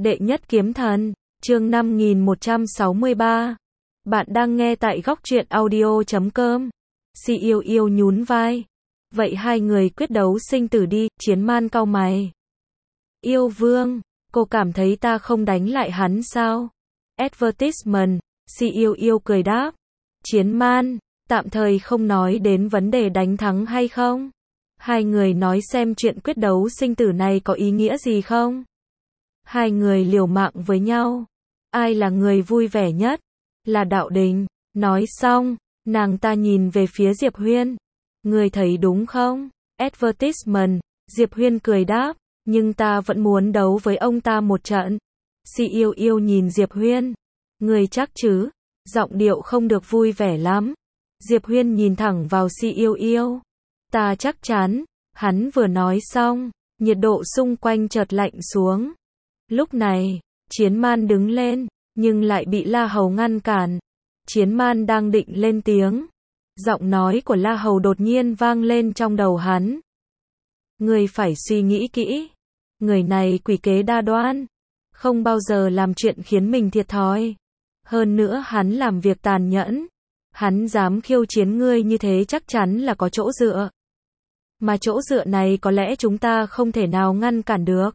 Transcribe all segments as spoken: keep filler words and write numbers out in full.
Đệ nhất kiếm thần, chương năm nghìn một trăm sáu mươi ba. Bạn đang nghe tại góc truyện audio chấm com. Si yêu yêu nhún vai. Vậy hai người quyết đấu sinh tử đi, Chiến Man cau mày. Yêu vương, cô cảm thấy ta không đánh lại hắn sao? Advertisement, Si yêu yêu cười đáp. Chiến Man, tạm thời không nói đến vấn đề đánh thắng hay không. Hai người nói xem chuyện quyết đấu sinh tử này có ý nghĩa gì không? Hai người liều mạng với nhau. Ai là người vui vẻ nhất? Là Đạo Đình. Nói xong, nàng ta nhìn về phía Diệp Huyên. Người thấy đúng không? Advertisement, Diệp Huyên cười đáp. Nhưng ta vẫn muốn đấu với ông ta một trận. Si yêu yêu nhìn Diệp Huyên. Người chắc chứ? Giọng điệu không được vui vẻ lắm. Diệp Huyên nhìn thẳng vào Si yêu yêu. Ta chắc chắn. Hắn vừa nói xong, nhiệt độ xung quanh chợt lạnh xuống. Lúc này, Chiến Man đứng lên, nhưng lại bị La Hầu ngăn cản. Chiến Man đang định lên tiếng. Giọng nói của La Hầu đột nhiên vang lên trong đầu hắn. Người phải suy nghĩ kỹ. Người này quỷ kế đa đoan. Không bao giờ làm chuyện khiến mình thiệt thòi. Hơn nữa hắn làm việc tàn nhẫn. Hắn dám khiêu chiến ngươi như thế chắc chắn là có chỗ dựa. Mà chỗ dựa này có lẽ chúng ta không thể nào ngăn cản được.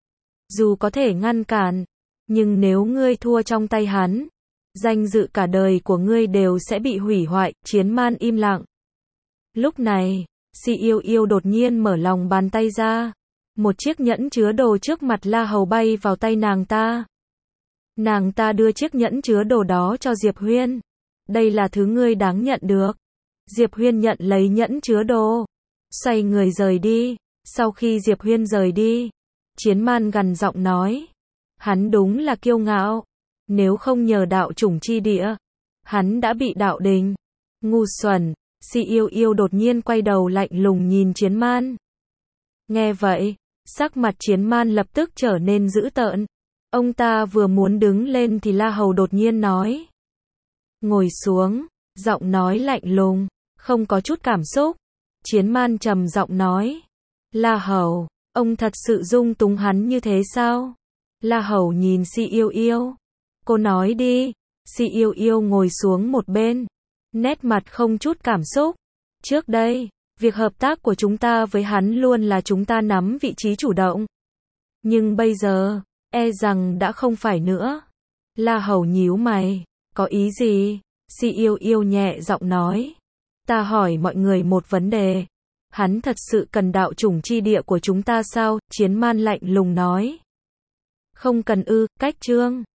Dù có thể ngăn cản, nhưng nếu ngươi thua trong tay hắn, danh dự cả đời của ngươi đều sẽ bị hủy hoại. Chiến Man im lặng. Lúc này, Si yêu yêu đột nhiên mở lòng bàn tay ra. Một chiếc nhẫn chứa đồ trước mặt La Hầu bay vào tay nàng ta. Nàng ta đưa chiếc nhẫn chứa đồ đó cho Diệp Huyên. Đây là thứ ngươi đáng nhận được. Diệp Huyên nhận lấy nhẫn chứa đồ. Xoay người rời đi. Sau khi Diệp Huyên rời đi, Chiến Man gằn giọng nói. Hắn đúng là kiêu ngạo. Nếu không nhờ đạo chủng chi địa, hắn đã bị Đạo Đình. Ngu xuẩn. Si yêu yêu đột nhiên quay đầu lạnh lùng nhìn Chiến Man. Nghe vậy, sắc mặt Chiến Man lập tức trở nên dữ tợn. Ông ta vừa muốn đứng lên thì La Hầu đột nhiên nói. Ngồi xuống, giọng nói lạnh lùng, không có chút cảm xúc. Chiến Man trầm giọng nói. La Hầu, ông thật sự dung túng hắn như thế sao? La Hầu nhìn Si yêu yêu. Cô nói đi. Si yêu yêu ngồi xuống một bên. Nét mặt không chút cảm xúc. Trước đây, việc hợp tác của chúng ta với hắn luôn là chúng ta nắm vị trí chủ động. Nhưng bây giờ, e rằng đã không phải nữa. La Hầu nhíu mày. Có ý gì? Si yêu yêu nhẹ giọng nói. Ta hỏi mọi người một vấn đề. Hắn thật sự cần đạo chủng chi địa của chúng ta sao? Chiến Man lạnh lùng nói. Không cần ư, cách trương.